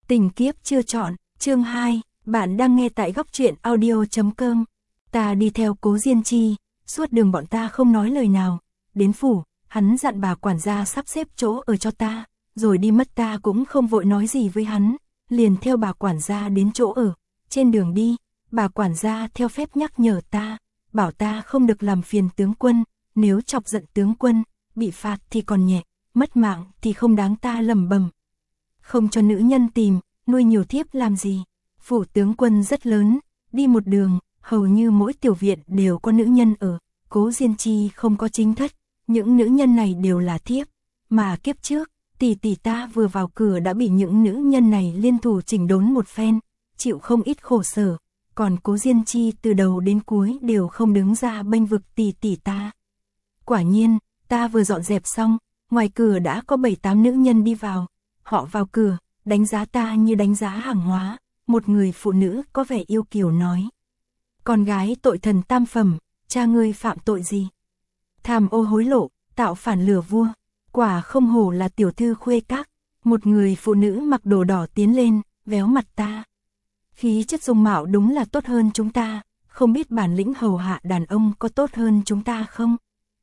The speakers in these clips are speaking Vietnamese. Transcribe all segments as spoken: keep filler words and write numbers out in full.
Tình kiếp chưa chọn, chương hai, bạn đang nghe tại góc truyện audio chấm com. Ta đi theo Cố Diên Chi, suốt đường bọn ta không nói lời nào. Đến phủ, hắn dặn bà quản gia sắp xếp chỗ ở cho ta, rồi đi mất ta cũng không vội nói gì với hắn, liền theo bà quản gia đến chỗ ở. Trên đường đi, bà quản gia theo phép nhắc nhở ta, bảo ta không được làm phiền tướng quân, nếu chọc giận tướng quân, bị phạt thì còn nhẹ, mất mạng thì không đáng. Ta lẩm bẩm, không cho nữ nhân tìm, nuôi nhiều thiếp làm gì. Phủ tướng quân rất lớn, đi một đường, hầu như mỗi tiểu viện đều có nữ nhân ở. Cố Diên Chi không có chính thất, những nữ nhân này đều là thiếp. Mà kiếp trước, tỷ tỷ ta vừa vào cửa đã bị những nữ nhân này liên thủ chỉnh đốn một phen, chịu không ít khổ sở. Còn Cố Diên Chi từ đầu đến cuối đều không đứng ra bênh vực tỷ tỷ ta. Quả nhiên, ta vừa dọn dẹp xong, ngoài cửa đã có bảy tám nữ nhân đi vào. Họ vào cửa, đánh giá ta như đánh giá hàng hóa. Một người phụ nữ có vẻ yêu kiều nói: con gái tội thần tam phẩm, cha ngươi phạm tội gì? Tham ô hối lộ, tạo phản lừa vua, quả không hổ là tiểu thư khuê các. Một người phụ nữ mặc đồ đỏ tiến lên, véo mặt ta. Khí chất dung mạo đúng là tốt hơn chúng ta, không biết bản lĩnh hầu hạ đàn ông có tốt hơn chúng ta không?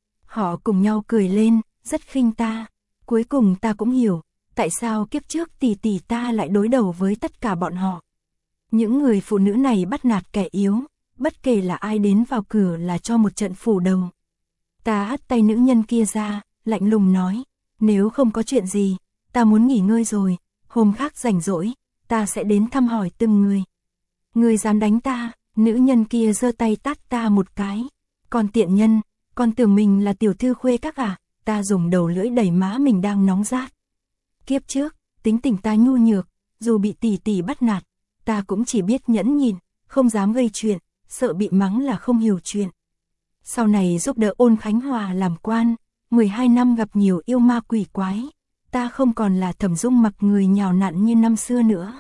Họ cùng nhau cười lên, rất khinh ta. Cuối cùng ta cũng hiểu, tại sao kiếp trước tỷ tỷ ta lại đối đầu với tất cả bọn họ. Những người phụ nữ này bắt nạt kẻ yếu, bất kể là ai đến vào cửa là cho một trận phủ đầu. Ta hất tay nữ nhân kia ra, lạnh lùng nói: nếu không có chuyện gì, ta muốn nghỉ ngơi rồi, hôm khác rảnh rỗi, ta sẽ đến thăm hỏi từng người. Người dám đánh ta? Nữ nhân kia giơ tay tát ta một cái. Con tiện nhân, con tưởng mình là tiểu thư khuê các à? Ta dùng đầu lưỡi đẩy má mình đang nóng rát. Kiếp trước, tính tình ta nhu nhược, dù bị tỷ tỷ bắt nạt, ta cũng chỉ biết nhẫn nhịn, không dám gây chuyện, sợ bị mắng là không hiểu chuyện. Sau này giúp đỡ Ôn Khánh Hòa làm quan, mười hai năm gặp nhiều yêu ma quỷ quái, ta không còn là Thẩm Dung mặc người nhào nặn như năm xưa nữa.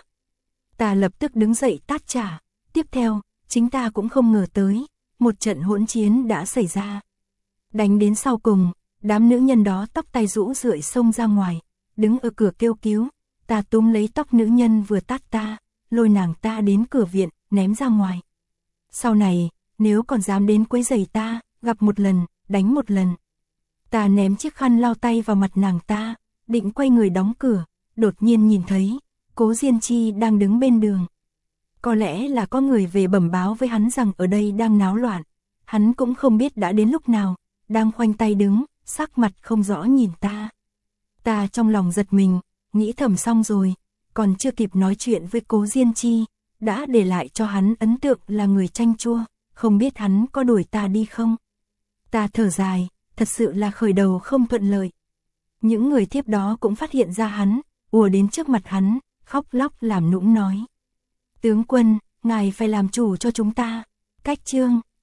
Ta lập tức đứng dậy tát trả. Tiếp theo, chính ta cũng không ngờ tới, một trận hỗn chiến đã xảy ra. Đánh đến sau cùng, đám nữ nhân đó tóc tai rũ rượi xông ra ngoài, đứng ở cửa kêu cứu. Ta túm lấy tóc nữ nhân vừa tát ta, lôi nàng ta đến cửa viện, ném ra ngoài. Sau này, nếu còn dám đến quấy rầy ta, gặp một lần, đánh một lần. Ta ném chiếc khăn lau tay vào mặt nàng ta, định quay người đóng cửa, đột nhiên nhìn thấy Cố Diên Chi đang đứng bên đường. Có lẽ là có người về bẩm báo với hắn rằng ở đây đang náo loạn. Hắn cũng không biết đã đến lúc nào, đang khoanh tay đứng, sắc mặt không rõ nhìn ta. Ta trong lòng giật mình, nghĩ thầm xong rồi, còn chưa kịp nói chuyện với Cố Diên Chi, đã để lại cho hắn ấn tượng là người chanh chua, không biết hắn có đuổi ta đi không. Ta thở dài, thật sự là khởi đầu không thuận lợi. Những người thiếp đó cũng phát hiện ra hắn, ùa đến trước mặt hắn, khóc lóc làm nũng nói: tướng quân, ngài phải làm chủ cho chúng ta. Cách chương